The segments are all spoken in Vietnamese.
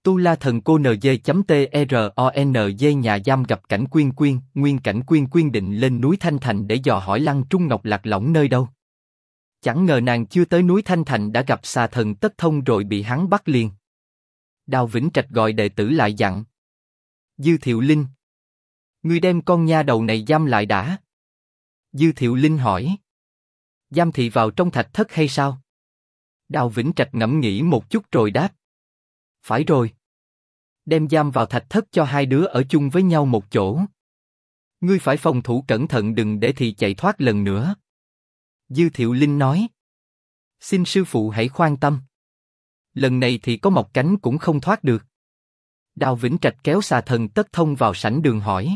Tu La Thần Cô NG.TRONG nhà giam gặp cảnh Quyên Quyên, nguyên cảnh Quyên Quyên định lên núi Thanh Thành để dò hỏi Lăng Trung Ngọc lạc lõng nơi đâu. Chẳng ngờ nàng chưa tới núi Thanh Thành đã gặp xà thần Tất Thông rồi bị hắn bắt liền. Đào Vĩnh Trạch gọi đệ tử lại dặn. Dư Thiệu Linh, ngươi đem con nha đầu này giam lại đã. Dư Thiệu Linh hỏi. Giam thị vào trong thạch thất hay sao? Đào Vĩnh Trạch ngẫm nghĩ một chút rồi đáp. Phải rồi. Đem giam vào thạch thất cho hai đứa ở chung với nhau một chỗ. Ngươi phải phòng thủ cẩn thận đừng để thị chạy thoát lần nữa. Dư Thiệu Linh nói. Xin sư phụ hãy khoan tâm. Lần này thì có mọc cánh cũng không thoát được. Đào Vĩnh Trạch kéo xà thần Tất Thông vào sảnh đường hỏi.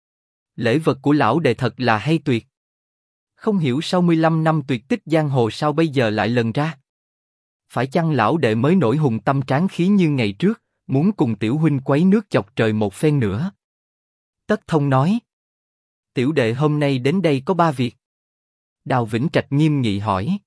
Lễ vật của lão đệ thật là hay tuyệt. Không hiểu sau 15 năm tuyệt tích giang hồ sao bây giờ lại lần ra. Phải chăng lão đệ mới nổi hùng tâm tráng khí như ngày trước, muốn cùng tiểu huynh quấy nước chọc trời một phen nữa? Tất Thông nói. Tiểu đệ hôm nay đến đây có 3 việc. Đào Vĩnh Trạch nghiêm nghị hỏi.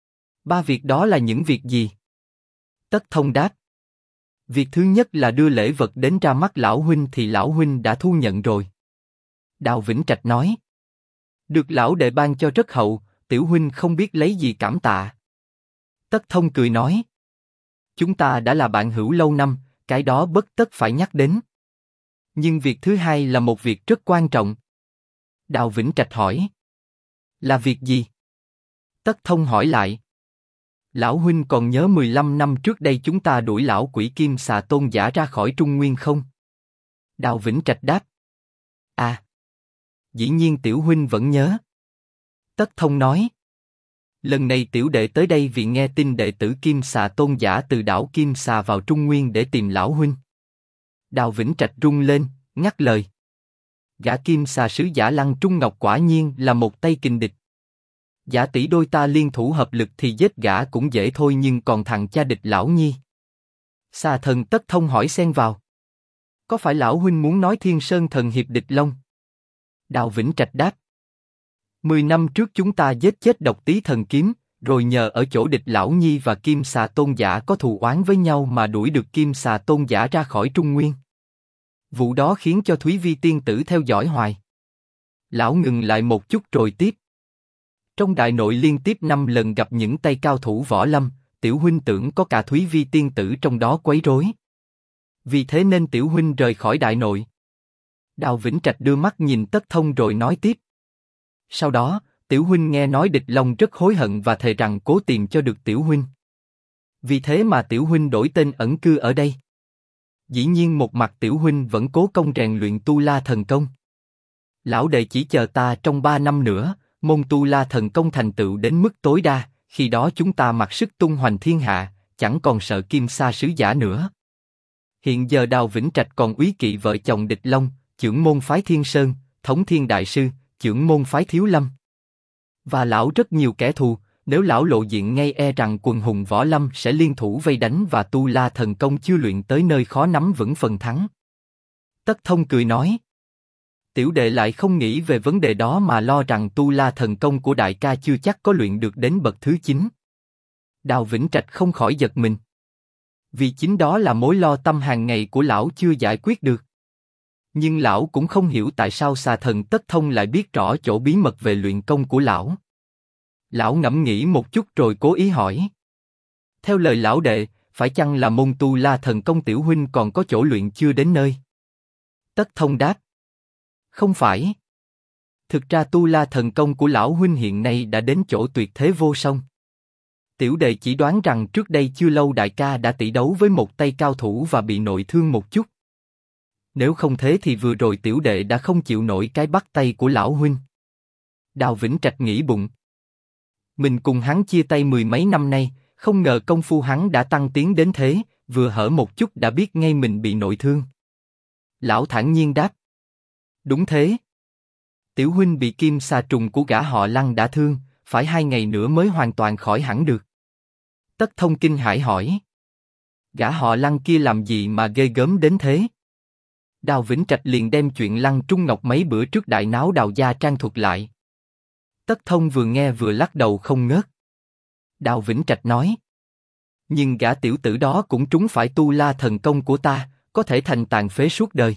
3 việc đó là những việc gì? Tất Thông đáp. Việc thứ nhất là đưa lễ vật đến ra mắt lão huynh thì lão huynh đã thu nhận rồi. Đào Vĩnh Trạch nói. Được lão đệ ban cho rất hậu, tiểu huynh không biết lấy gì cảm tạ. Tất Thông cười nói. Chúng ta đã là bạn hữu lâu năm, cái đó bất tất phải nhắc đến. Nhưng việc thứ hai là một việc rất quan trọng. Đào Vĩnh Trạch hỏi. Là việc gì? Tất Thông hỏi lại. Lão huynh còn nhớ 15 năm trước đây chúng ta đuổi lão quỷ kim xà tôn giả ra khỏi Trung Nguyên không? Đào Vĩnh Trạch đáp. À. Dĩ nhiên tiểu huynh vẫn nhớ. Tất Thông nói. Lần này tiểu đệ tới đây vì nghe tin đệ tử Kim Xà tôn giả từ đảo Kim Xà vào Trung Nguyên để tìm lão huynh. Đào Vĩnh Trạch rung lên, ngắt lời. Gã Kim Xà sứ giả Lăng Trung Ngọc quả nhiên là một tay kình địch. Giả tỷ đôi ta liên thủ hợp lực thì giết gã cũng dễ thôi nhưng còn thằng cha địch lão nhi. Xà thần Tất Thông hỏi xen vào. Có phải lão huynh muốn nói Thiên Sơn thần hiệp địch Long? Đào Vĩnh Trạch đáp. 10 năm trước chúng ta giết chết Độc Tý thần kiếm, rồi nhờ ở chỗ địch lão nhi và Kim Xà tôn giả có thù oán với nhau mà đuổi được Kim Xà tôn giả ra khỏi Trung Nguyên. Vụ đó khiến cho Thúy Vi tiên tử theo dõi hoài. Lão ngừng lại một chút rồi tiếp. Trong đại nội liên tiếp 5 lần gặp những tay cao thủ võ lâm, tiểu huynh tưởng có cả Thúy Vi tiên tử trong đó quấy rối. Vì thế nên tiểu huynh rời khỏi đại nội. Đào Vĩnh Trạch đưa mắt nhìn Tất Thông rồi nói tiếp. Sau đó, tiểu huynh nghe nói địch Long rất hối hận và thề rằng cố tìm cho được tiểu huynh. Vì thế mà tiểu huynh đổi tên ẩn cư ở đây. Dĩ nhiên một mặt tiểu huynh vẫn cố công rèn luyện Tu La thần công. Lão đệ chỉ chờ ta trong 3 năm nữa, môn Tu La thần công thành tựu đến mức tối đa, khi đó chúng ta mặc sức tung hoành thiên hạ, chẳng còn sợ Kim Sa sứ giả nữa. Hiện giờ Đào Vĩnh Trạch còn úy kỵ vợ chồng địch Long, chưởng môn phái Thiên Sơn, thống thiên đại sư, chưởng môn phái Thiếu Lâm. Và lão rất nhiều kẻ thù, nếu lão lộ diện ngay e rằng quần hùng võ lâm sẽ liên thủ vây đánh và Tu La thần công chưa luyện tới nơi khó nắm vững phần thắng. Tất Thông cười nói. Tiểu đệ lại không nghĩ về vấn đề đó mà lo rằng Tu La thần công của đại ca chưa chắc có luyện được đến bậc thứ 9. Đào Vĩnh Trạch không khỏi giật mình. Vì chính đó là mối lo tâm hàng ngày của lão chưa giải quyết được. Nhưng lão cũng không hiểu tại sao xà thần Tất Thông lại biết rõ chỗ bí mật về luyện công của lão. Lão ngẫm nghĩ một chút rồi cố ý hỏi. Theo lời lão đệ, phải chăng là môn Tu La thần công tiểu huynh còn có chỗ luyện chưa đến nơi? Tất Thông đáp. Không phải. Thực ra Tu La thần công của lão huynh hiện nay đã đến chỗ tuyệt thế vô song. Tiểu đệ chỉ đoán rằng trước đây chưa lâu đại ca đã tỷ đấu với một tay cao thủ và bị nội thương một chút. Nếu không thế thì vừa rồi tiểu đệ đã không chịu nổi cái bắt tay của lão huynh. Đào Vĩnh Trạch nghĩ bụng. Mình cùng hắn chia tay 10 mấy năm nay, không ngờ công phu hắn đã tăng tiến đến thế, vừa hở một chút đã biết ngay mình bị nội thương. Lão thản nhiên đáp. Đúng thế. Tiểu huynh bị kim xà trùng của gã họ Lăng đã thương, phải 2 ngày nữa mới hoàn toàn khỏi hẳn được. Tất Thông kinh hãi hỏi. Gã họ Lăng kia làm gì mà ghê gớm đến thế? Đào Vĩnh Trạch liền đem chuyện Lăng Trung Ngọc mấy bữa trước đại náo Đào gia trang thuật lại. Tất Thông vừa nghe vừa lắc đầu không ngớt. Đào Vĩnh Trạch nói. Nhưng gã tiểu tử đó cũng trúng phải tu la thần công của ta, có thể thành tàn phế suốt đời.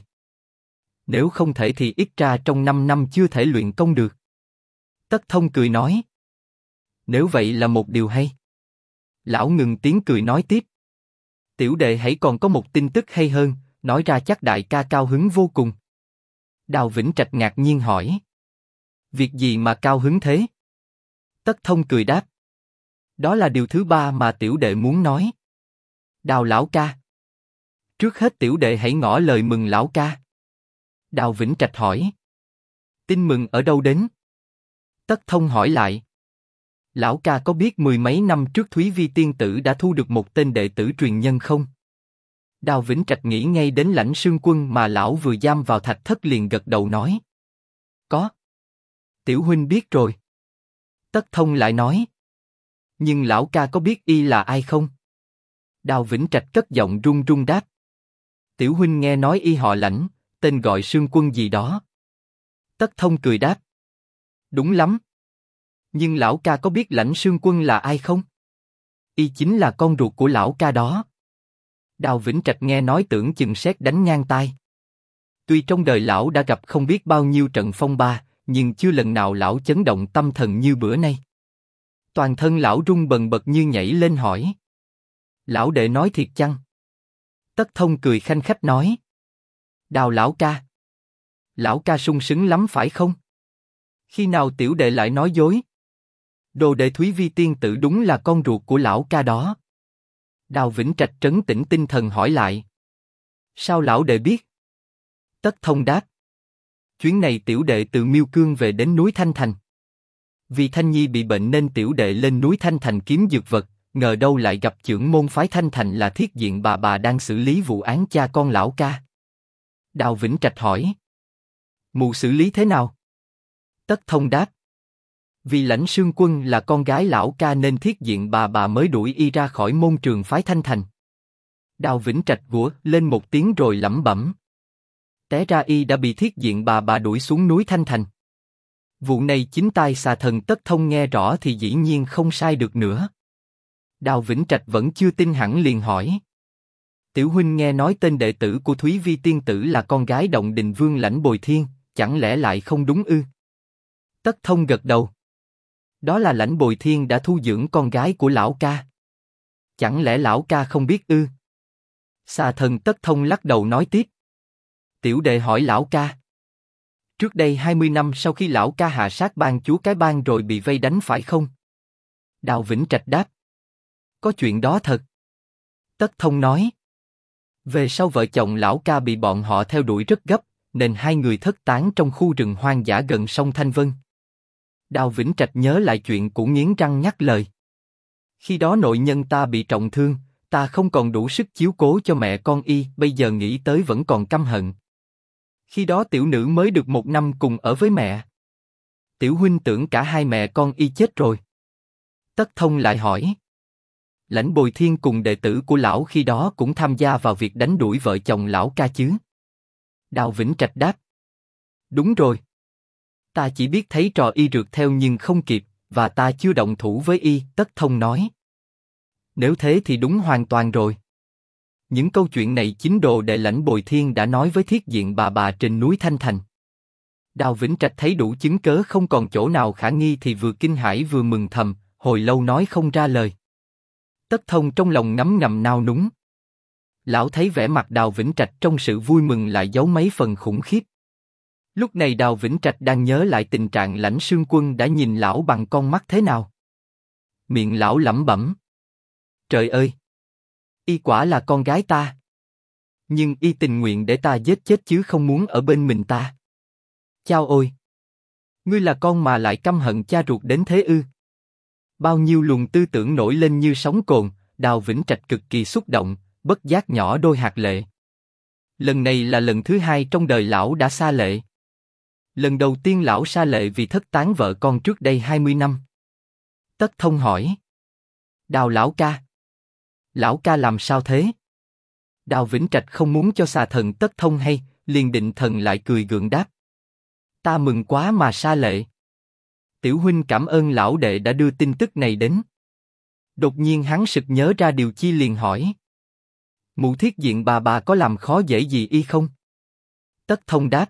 Nếu không thể thì ít ra trong 5 năm chưa thể luyện công được. Tất Thông cười nói. Nếu vậy là một điều hay. Lão ngừng tiếng cười nói tiếp. Tiểu đệ hãy còn có một tin tức hay hơn, nói ra chắc đại ca cao hứng vô cùng. Đào Vĩnh Trạch ngạc nhiên hỏi. Việc gì mà cao hứng thế? Tất Thông cười đáp. Đó là điều thứ ba mà tiểu đệ muốn nói. Đào lão ca. Trước hết tiểu đệ hãy ngỏ lời mừng lão ca. Đào Vĩnh Trạch hỏi. Tin mừng ở đâu đến? Tất Thông hỏi lại. Lão ca có biết mười mấy năm trước Thúy Vi tiên tử đã thu được một tên đệ tử truyền nhân không? Đào Vĩnh Trạch nghĩ ngay đến Lãnh Sương Quân mà lão vừa giam vào thạch thất liền gật đầu nói. Có. Tiểu huynh biết rồi. Tất Thông lại nói. Nhưng lão ca có biết y là ai không? Đào Vĩnh Trạch cất giọng run run đáp. Tiểu huynh nghe nói y họ Lãnh, tên gọi Sương Quân gì đó. Tất Thông cười đáp. Đúng lắm. Nhưng lão ca có biết Lãnh Sương Quân là ai không? Y chính là con ruột của lão ca đó. Đào Vĩnh Trạch nghe nói tưởng chừng sét đánh ngang tai. Tuy trong đời lão đã gặp không biết bao nhiêu trận phong ba, nhưng chưa lần nào lão chấn động tâm thần như bữa nay. Toàn thân lão rung bần bật như nhảy lên hỏi. Lão đệ nói thiệt chăng? Tất Thông cười khanh khách nói. Đào lão ca. Lão ca sung sướng lắm phải không? Khi nào tiểu đệ lại nói dối? Đồ đệ Thúy Vi tiên tử đúng là con ruột của lão ca đó. Đào Vĩnh Trạch trấn tĩnh tinh thần hỏi lại. Sao lão đệ biết? Tất Thông đáp. Chuyến này tiểu đệ từ Miêu Cương về đến núi Thanh Thành. Vì Thanh Nhi bị bệnh nên tiểu đệ lên núi Thanh Thành kiếm dược vật, ngờ đâu lại gặp chưởng môn phái Thanh Thành là Thiết Diện bà đang xử lý vụ án cha con lão ca. Đào Vĩnh Trạch hỏi. Mụ xử lý thế nào? Tất Thông đáp. Vì Lãnh Sương Quân là con gái lão ca nên Thiết Diện bà mới đuổi y ra khỏi môn trường phái Thanh Thành. Đào Vĩnh Trạch gũa lên một tiếng rồi lẩm bẩm. Té ra y đã bị Thiết Diện bà đuổi xuống núi Thanh Thành. Vụ này chính tai xà thần Tất Thông nghe rõ thì dĩ nhiên không sai được nữa. Đào Vĩnh Trạch vẫn chưa tin hẳn liền hỏi. Tiểu huynh nghe nói tên đệ tử của Thúy Vi tiên tử là con gái Động Đình Vương Lãnh Bồi Thiên, chẳng lẽ lại không đúng ư? Tất Thông gật đầu. Đó là Lãnh Bồi Thiên đã thu dưỡng con gái của lão ca. Chẳng lẽ lão ca không biết ư? Xà thần Tất Thông lắc đầu nói tiếp. Tiểu đệ hỏi lão ca. Trước đây 20 năm sau khi lão ca hạ sát ban chúa cái bang rồi bị vây đánh phải không? Đào Vĩnh Trạch đáp. Có chuyện đó thật. Tất Thông nói. Về sau vợ chồng lão ca bị bọn họ theo đuổi rất gấp, nên hai người thất tán trong khu rừng hoang dã gần sông Thanh Vân. Đào Vĩnh Trạch nhớ lại chuyện cũ nghiến răng nhắc lời. Khi đó nội nhân ta bị trọng thương, ta không còn đủ sức chiếu cố cho mẹ con y, bây giờ nghĩ tới vẫn còn căm hận. Khi đó tiểu nữ mới được 1 năm cùng ở với mẹ. Tiểu huynh tưởng cả hai mẹ con y chết rồi. Tất Thông lại hỏi. Lãnh Bồi Thiên cùng đệ tử của lão khi đó cũng tham gia vào việc đánh đuổi vợ chồng lão ca chứ? Đào Vĩnh Trạch đáp. Đúng rồi. Ta chỉ biết thấy trò y rượt theo nhưng không kịp, và ta chưa động thủ với y, Tất Thông nói. Nếu thế thì đúng hoàn toàn rồi. Những câu chuyện này chính đồ đệ Lãnh Bồi Thiên đã nói với Thiết Diện bà trên núi Thanh Thành. Đào Vĩnh Trạch thấy đủ chứng cớ không còn chỗ nào khả nghi thì vừa kinh hãi vừa mừng thầm, hồi lâu nói không ra lời. Tất Thông trong lòng ngấm ngầm nao núng. Lão thấy vẻ mặt Đào Vĩnh Trạch trong sự vui mừng lại giấu mấy phần khủng khiếp. Lúc này Đào Vĩnh Trạch đang nhớ lại tình trạng Lãnh Sương Quân đã nhìn lão bằng con mắt thế nào. Miệng lão lẩm bẩm. Trời ơi! Y quả là con gái ta. Nhưng y tình nguyện để ta giết chết chứ không muốn ở bên mình ta. Chao ôi! Ngươi là con mà lại căm hận cha ruột đến thế ư? Bao nhiêu luồng tư tưởng nổi lên như sóng cồn, Đào Vĩnh Trạch cực kỳ xúc động, bất giác nhỏ đôi hạt lệ. Lần này là lần thứ hai trong đời lão đã sa lệ. Lần đầu tiên lão sa lệ vì thất tán vợ con trước đây 20 năm. Tất Thông hỏi. Đào lão ca. Lão ca làm sao thế? Đào Vĩnh Trạch không muốn cho xà thần Tất Thông hay, liền định thần lại cười gượng đáp. Ta mừng quá mà sa lệ. Tiểu huynh cảm ơn lão đệ đã đưa tin tức này đến. Đột nhiên hắn sực nhớ ra điều chi liền hỏi. Mụ Thiết Diện bà có làm khó dễ gì y không? Tất Thông đáp.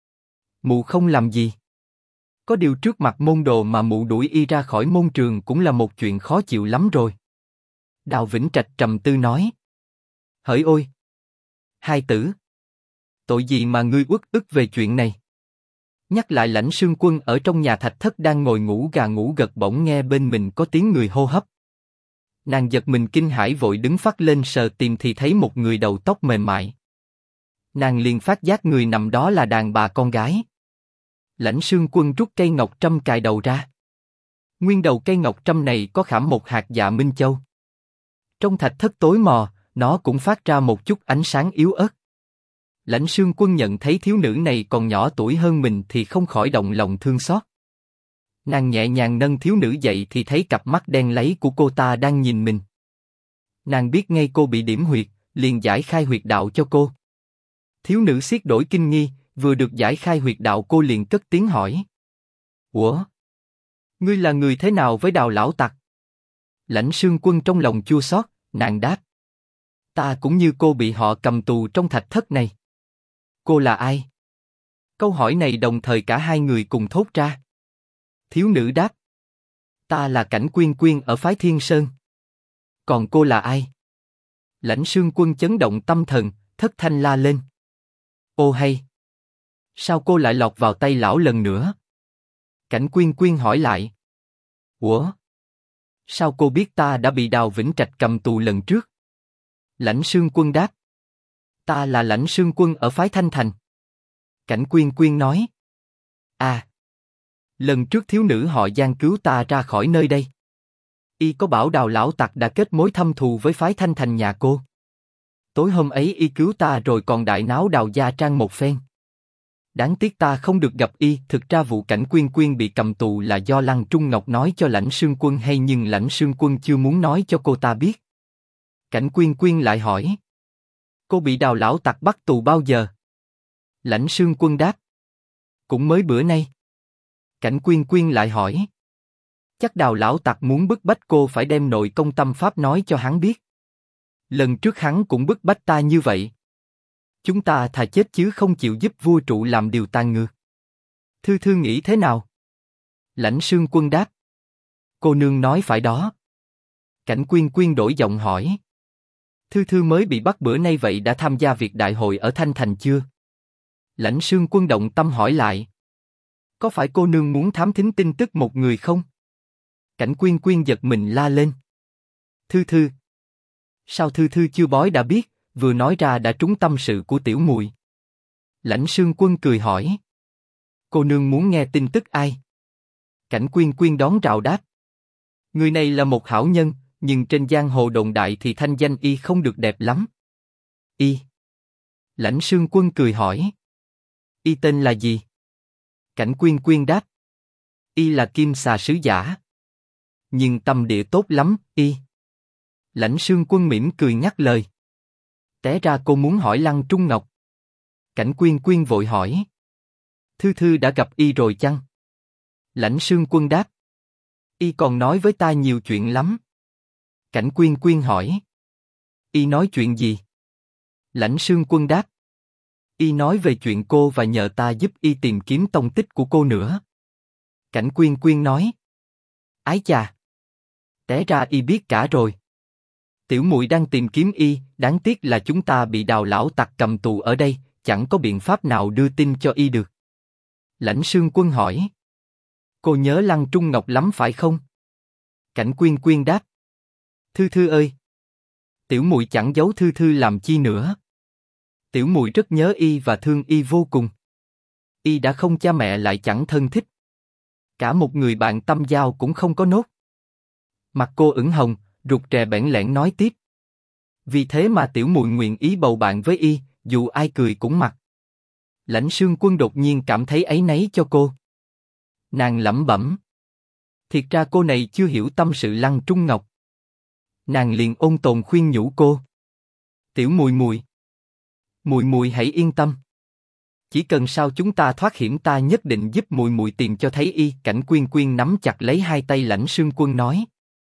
Mụ không làm gì. Có điều trước mặt môn đồ mà mụ đuổi y ra khỏi môn trường cũng là một chuyện khó chịu lắm rồi. Đào Vĩnh Trạch trầm tư nói. Hỡi ôi! Hai tử! Tội gì mà ngươi uất ức về chuyện này? Nhắc lại Lãnh Sương Quân ở trong nhà thạch thất đang ngồi ngủ gà ngủ gật bỗng nghe bên mình có tiếng người hô hấp. Nàng giật mình kinh hãi vội đứng phắt lên sờ tìm thì thấy một người đầu tóc mềm mại. Nàng liền phát giác người nằm đó là đàn bà con gái. Lãnh Sương Quân rút cây ngọc trâm cài đầu ra. Nguyên đầu cây ngọc trâm này có khảm một hạt dạ minh châu. Trong thạch thất tối mò, nó cũng phát ra một chút ánh sáng yếu ớt. Lãnh Sương Quân nhận thấy thiếu nữ này còn nhỏ tuổi hơn mình thì không khỏi động lòng thương xót. Nàng nhẹ nhàng nâng thiếu nữ dậy thì thấy cặp mắt đen láy của cô ta đang nhìn mình. Nàng biết ngay cô bị điểm huyệt, liền giải khai huyệt đạo cho cô. Thiếu nữ xiết đổi kinh nghi, vừa được giải khai huyệt đạo cô liền cất tiếng hỏi. Ủa? Ngươi là người thế nào với Đào lão tặc? Lãnh Sương Quân trong lòng chua xót, nàng đáp. Ta cũng như cô bị họ cầm tù trong thạch thất này. Cô là ai? Câu hỏi này đồng thời cả hai người cùng thốt ra. Thiếu nữ đáp. Ta là Cảnh Quyên Quyên ở phái Thiên Sơn. Còn cô là ai? Lãnh Sương Quân chấn động tâm thần, thất thanh la lên. Ô hay! Sao cô lại lọt vào tay lão lần nữa? Cảnh Quyên Quyên hỏi lại. Ủa? Sao cô biết ta đã bị Đào Vĩnh Trạch cầm tù lần trước? Lãnh Sương Quân đáp. Ta là Lãnh Sương Quân ở phái Thanh Thành. Cảnh Quyên Quyên nói. À! Lần trước thiếu nữ họ Giang cứu ta ra khỏi nơi đây. Y có bảo Đào lão tặc đã kết mối thâm thù với phái Thanh Thành nhà cô. Tối hôm ấy y cứu ta rồi còn đại náo Đào gia trang một phen. Đáng tiếc ta không được gặp y. Thực ra vụ Cảnh Quyên Quyên bị cầm tù là do Lăng Trung Ngọc nói cho Lãnh Sương Quân hay, nhưng Lãnh Sương Quân chưa muốn nói cho cô ta biết. Cảnh Quyên Quyên lại hỏi. Cô bị Đào lão tặc bắt tù bao giờ? Lãnh Sương Quân đáp. Cũng mới bữa nay. Cảnh Quyên Quyên lại hỏi. Chắc Đào lão tặc muốn bức bách cô phải đem nội công tâm pháp nói cho hắn biết. Lần trước hắn cũng bức bách ta như vậy. Chúng ta thà chết chứ không chịu giúp vua trụ làm điều tàn ngược. Thư Thư nghĩ thế nào? Lãnh Sương Quân đáp. Cô nương nói phải đó. Cảnh Quyên Quyên đổi giọng hỏi. Thư Thư mới bị bắt bữa nay vậy đã tham gia việc đại hội ở Thanh Thành chưa? Lãnh Sương Quân động tâm hỏi lại. Có phải cô nương muốn thám thính tin tức một người không? Cảnh Quyên Quyên giật mình la lên. Thư Thư. Sao Thư Thư chưa bói đã biết, vừa nói ra đã trúng tâm sự của tiểu muội. Lãnh Sương Quân cười hỏi. Cô nương muốn nghe tin tức ai? Cảnh Quyên Quyên đón rào đáp. Người này là một hảo nhân, nhưng trên giang hồ đồn đại thì thanh danh y không được đẹp lắm. Y. Lãnh Sương Quân cười hỏi. Y tên là gì? Cảnh Quyên Quyên đáp. Y là Kim Xà sứ giả. Nhưng tâm địa tốt lắm, y. Lãnh Sương Quân mỉm cười nhắc lời. Té ra cô muốn hỏi Lăng Trung Ngọc. Cảnh Quyên Quyên vội hỏi. Thư Thư đã gặp y rồi chăng? Lãnh Sương Quân đáp. Y còn nói với ta nhiều chuyện lắm. Cảnh Quyên Quyên hỏi. Y nói chuyện gì? Lãnh Sương Quân đáp. Y nói về chuyện cô và nhờ ta giúp y tìm kiếm tông tích của cô nữa. Cảnh Quyên Quyên nói. Ái chà! Té ra y biết cả rồi. Tiểu muội đang tìm kiếm y, đáng tiếc là chúng ta bị Đào lão tặc cầm tù ở đây, chẳng có biện pháp nào đưa tin cho y được. Lãnh Sương Quân hỏi. Cô nhớ Lăng Trung Ngọc lắm phải không? Cảnh Quyên Quyên đáp. Thư Thư ơi! Tiểu muội chẳng giấu Thư Thư làm chi nữa. Tiểu muội rất nhớ y và thương y vô cùng. Y đã không cha mẹ lại chẳng thân thích. Cả một người bạn tâm giao cũng không có nốt. Mặt cô ửng hồng, rụt rè bẽn lẽn nói tiếp. Vì thế mà tiểu muội nguyện ý bầu bạn với y, dù ai cười cũng mặc. Lãnh Sương Quân đột nhiên cảm thấy áy náy cho cô. Nàng lẩm bẩm. Thiệt ra cô này chưa hiểu tâm sự Lăng Trung Ngọc. Nàng liền ôn tồn khuyên nhủ cô. Tiểu muội muội, muội muội hãy yên tâm. Chỉ cần sao chúng ta thoát hiểm ta nhất định giúp muội muội tìm cho thấy y. Cảnh Quyên Quyên nắm chặt lấy hai tay Lãnh Sương Quân nói.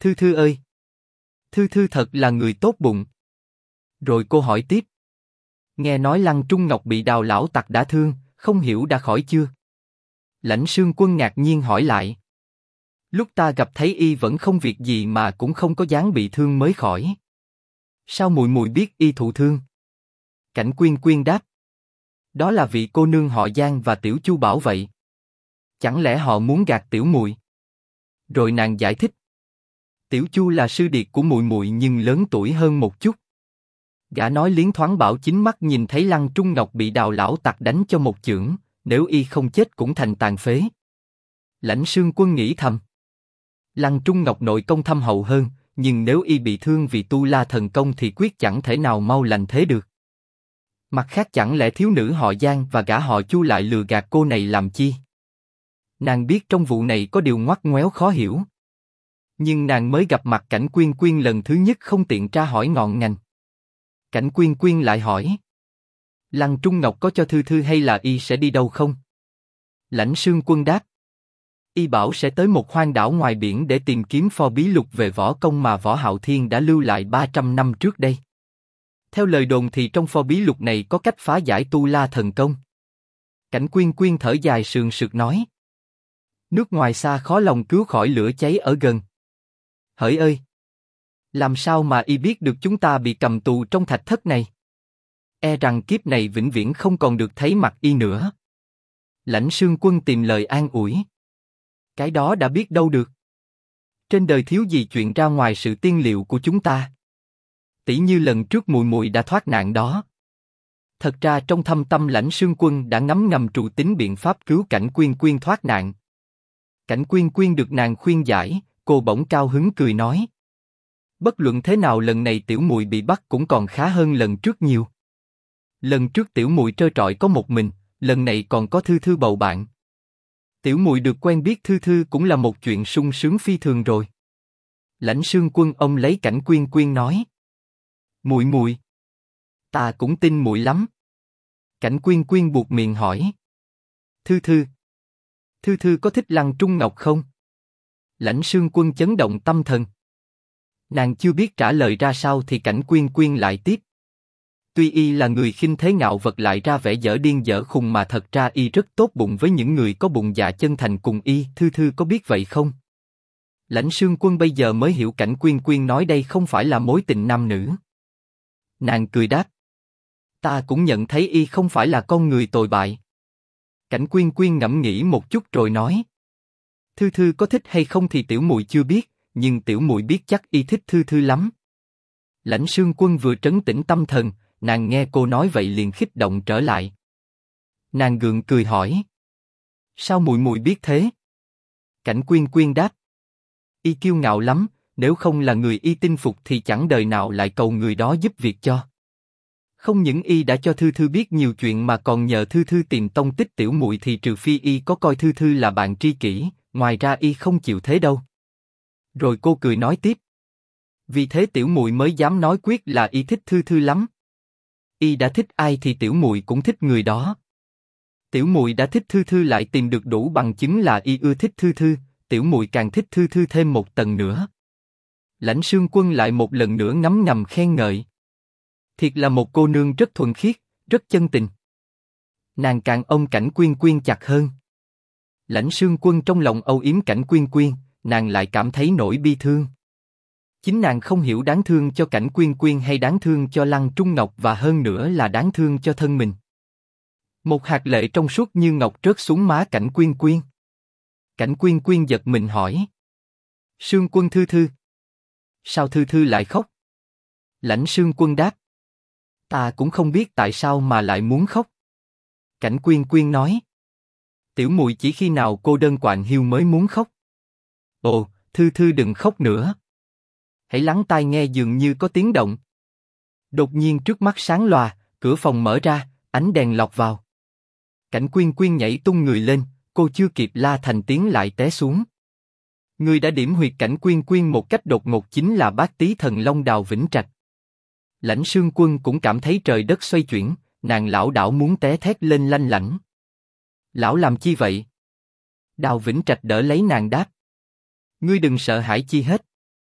Thư Thư ơi! Thư Thư thật là người tốt bụng. Rồi cô hỏi tiếp. Nghe nói Lăng Trung Ngọc bị Đào lão tặc đã thương, không hiểu đã khỏi chưa? Lãnh Sương Quân ngạc nhiên hỏi lại. Lúc ta gặp thấy y vẫn không việc gì mà cũng không có dáng bị thương mới khỏi. Sao muội muội biết y thụ thương? Cảnh Quyên Quyên đáp. Đó là vị cô nương họ Giang và Tiểu Chu bảo vậy. Chẳng lẽ họ muốn gạt tiểu muội? Rồi nàng giải thích. Tiểu Chu là sư điệt của muội muội nhưng lớn tuổi hơn một chút. Gã nói liến thoáng bảo chính mắt nhìn thấy Lăng Trung Ngọc bị Đào lão tặc đánh cho một chưởng, nếu y không chết cũng thành tàn phế. Lãnh Sương Quân nghĩ thầm. Lăng Trung Ngọc nội công thâm hậu hơn, nhưng nếu y bị thương vì tu la thần công thì quyết chẳng thể nào mau lành thế được. Mặt khác chẳng lẽ thiếu nữ họ Giang và gã họ Chu lại lừa gạt cô này làm chi? Nàng biết trong vụ này có điều ngoắt ngoéo khó hiểu. Nhưng nàng mới gặp mặt Cảnh Quyên Quyên lần thứ nhất không tiện tra hỏi ngọn ngành. Cảnh Quyên Quyên lại hỏi. Lăng Trung Ngọc có cho Thư Thư hay là y sẽ đi đâu không? Lãnh Sương Quân đáp. Y bảo sẽ tới một hoang đảo ngoài biển để tìm kiếm pho bí lục về võ công mà Võ Hạo Thiên đã lưu lại 300 năm trước đây. Theo lời đồn thì trong pho bí lục này có cách phá giải tu la thần công. Cảnh Quyên Quyên thở dài sườn sượt nói. Nước ngoài xa khó lòng cứu khỏi lửa cháy ở gần. Hỡi ơi! Làm sao mà y biết được chúng ta bị cầm tù trong thạch thất này? E rằng kiếp này vĩnh viễn không còn được thấy mặt y nữa. Lãnh Sương Quân tìm lời an ủi. Cái đó đã biết đâu được. Trên đời thiếu gì chuyện ra ngoài sự tiên liệu của chúng ta. Tỷ như lần trước muội muội đã thoát nạn đó. Thật ra trong thâm tâm Lãnh Sương Quân đã ngấm ngầm trụ tính biện pháp cứu Cảnh Quyên Quyên thoát nạn. Cảnh Quyên Quyên được nàng khuyên giải, cô bỗng cao hứng cười nói. Bất luận thế nào lần này tiểu muội bị bắt cũng còn khá hơn lần trước nhiều. Lần trước tiểu muội trơ trọi có một mình, lần này còn có Thư Thư bầu bạn. Tiểu muội được quen biết Thư Thư cũng là một chuyện sung sướng phi thường rồi. Lãnh Sương Quân ông lấy Cảnh Quyên Quyên nói. Muội muội, ta cũng tin muội lắm. Cảnh Quyên Quyên buột miệng hỏi. Thư Thư có thích Lăng Trung Ngọc không? Lãnh Sương Quân chấn động tâm thần. Nàng chưa biết trả lời ra sao thì Cảnh Quyên Quyên lại tiếp. Tuy y là người khinh thế ngạo vật lại ra vẻ dở điên dở khùng mà thật ra y rất tốt bụng với những người có bụng dạ chân thành cùng y. Thư Thư có biết vậy không? Lãnh Sương Quân bây giờ mới hiểu Cảnh Quyên Quyên nói đây không phải là mối tình nam nữ. Nàng cười đáp. Ta cũng nhận thấy y không phải là con người tồi bại. Cảnh Quyên Quyên ngẫm nghĩ một chút rồi nói. Thư Thư có thích hay không thì tiểu muội chưa biết, nhưng tiểu muội biết chắc y thích Thư Thư lắm. Lãnh Sương Quân vừa trấn tĩnh tâm thần, nàng nghe cô nói vậy liền khích động trở lại. Nàng gượng cười hỏi. Sao muội muội biết thế? Cảnh Quyên Quyên đáp. Y kiêu ngạo lắm, nếu không là người y tin phục thì chẳng đời nào lại cầu người đó giúp việc cho. Không những y đã cho Thư Thư biết nhiều chuyện mà còn nhờ Thư Thư tìm tông tích tiểu muội thì trừ phi y có coi Thư Thư là bạn tri kỷ, ngoài ra y không chịu thế đâu. Rồi cô cười nói tiếp. Vì thế tiểu muội mới dám nói quyết là y thích Thư Thư lắm. Y đã thích ai thì tiểu muội cũng thích người đó. Tiểu muội đã thích Thư Thư lại tìm được đủ bằng chứng là y ưa thích Thư Thư, tiểu muội càng thích Thư Thư thêm một tầng nữa. Lãnh Sương Quân lại một lần nữa ngấm ngầm khen ngợi. Thiệt là một cô nương rất thuần khiết, rất chân tình. Nàng càng ôm Cảnh Quyên Quyên chặt hơn. Lãnh Sương Quân trong lòng âu yếm Cảnh Quyên Quyên, nàng lại cảm thấy nỗi bi thương. Chính nàng không hiểu đáng thương cho Cảnh Quyên Quyên hay đáng thương cho Lăng Trung Ngọc và hơn nữa là đáng thương cho thân mình. Một hạt lệ trong suốt như ngọc rớt xuống má Cảnh Quyên Quyên. Cảnh Quyên Quyên giật mình hỏi. Sương Quân Thư Thư. Sao Thư Thư lại khóc? Lãnh Sương Quân đáp. Ta cũng không biết tại sao mà lại muốn khóc. Cảnh Quyên Quyên nói. Tiểu muội chỉ khi nào cô đơn quạnh hiu mới muốn khóc. Ồ, Thư Thư đừng khóc nữa. Hãy lắng tai nghe dường như có tiếng động. Đột nhiên trước mắt sáng lòa, cửa phòng mở ra, ánh đèn lọt vào. Cảnh Quyên Quyên nhảy tung người lên, cô chưa kịp la thành tiếng lại té xuống. Người đã điểm huyệt Cảnh Quyên Quyên một cách đột ngột chính là bác tý thần Long Đào Vĩnh Trạch. Lãnh Sương Quân cũng cảm thấy trời đất xoay chuyển, nàng lảo đảo muốn té thét lên lanh lảnh. Lão làm chi vậy? Đào Vĩnh Trạch đỡ lấy nàng đáp. Ngươi đừng sợ hãi chi hết.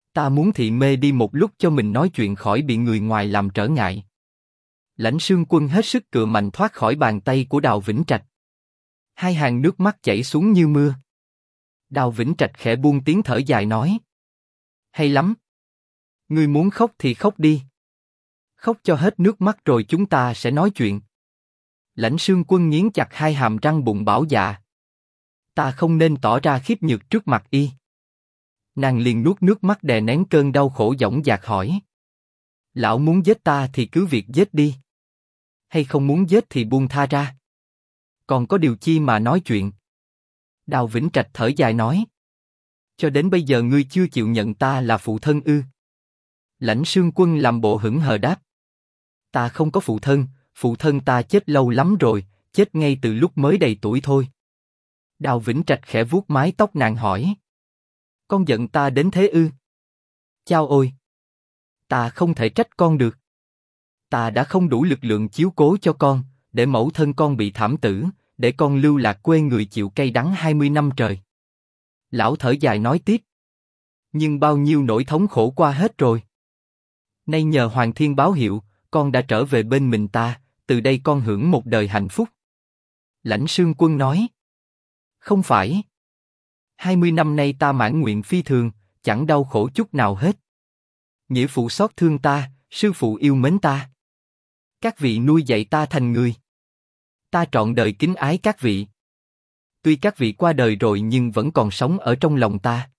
Ta muốn thị mê đi một lúc cho mình nói chuyện khỏi bị người ngoài làm trở ngại. Lãnh Sương Quân hết sức cựa mạnh thoát khỏi bàn tay của Đào Vĩnh Trạch. Hai hàng nước mắt chảy xuống như mưa. Đào Vĩnh Trạch khẽ buông tiếng thở dài nói. Hay lắm. Ngươi muốn khóc thì khóc đi. Khóc cho hết nước mắt rồi chúng ta sẽ nói chuyện. Lãnh Sương Quân nghiến chặt hai hàm răng bụng bảo dạ. Ta không nên tỏ ra khiếp nhược trước mặt y. Nàng liền nuốt nước mắt đè nén cơn đau khổ dõng dạc hỏi. Lão muốn giết ta thì cứ việc giết đi. Hay không muốn giết thì buông tha ra. Còn có điều chi mà nói chuyện. Đào Vĩnh Trạch thở dài nói. Cho đến bây giờ ngươi chưa chịu nhận ta là phụ thân ư? Lãnh Sương Quân làm bộ hững hờ đáp. Ta không có phụ thân ta chết lâu lắm rồi, chết ngay từ lúc mới đầy tuổi thôi. Đào Vĩnh Trạch khẽ vuốt mái tóc nàng hỏi. Con giận ta đến thế ư? Chao ôi! Ta không thể trách con được. Ta đã không đủ lực lượng chiếu cố cho con, để mẫu thân con bị thảm tử, để con lưu lạc quê người chịu cay đắng 20 năm trời. Lão thở dài nói tiếp. Nhưng bao nhiêu nỗi thống khổ qua hết rồi. Nay nhờ Hoàng Thiên báo hiệu, con đã trở về bên mình ta, từ đây con hưởng một đời hạnh phúc. Lãnh Sương Quân nói. Không phải. 20 năm nay ta mãn nguyện phi thường, chẳng đau khổ chút nào hết. Nghĩa phụ xót thương ta, sư phụ yêu mến ta. Các vị nuôi dạy ta thành người. Ta trọn đời kính ái các vị. Tuy các vị qua đời rồi nhưng vẫn còn sống ở trong lòng ta.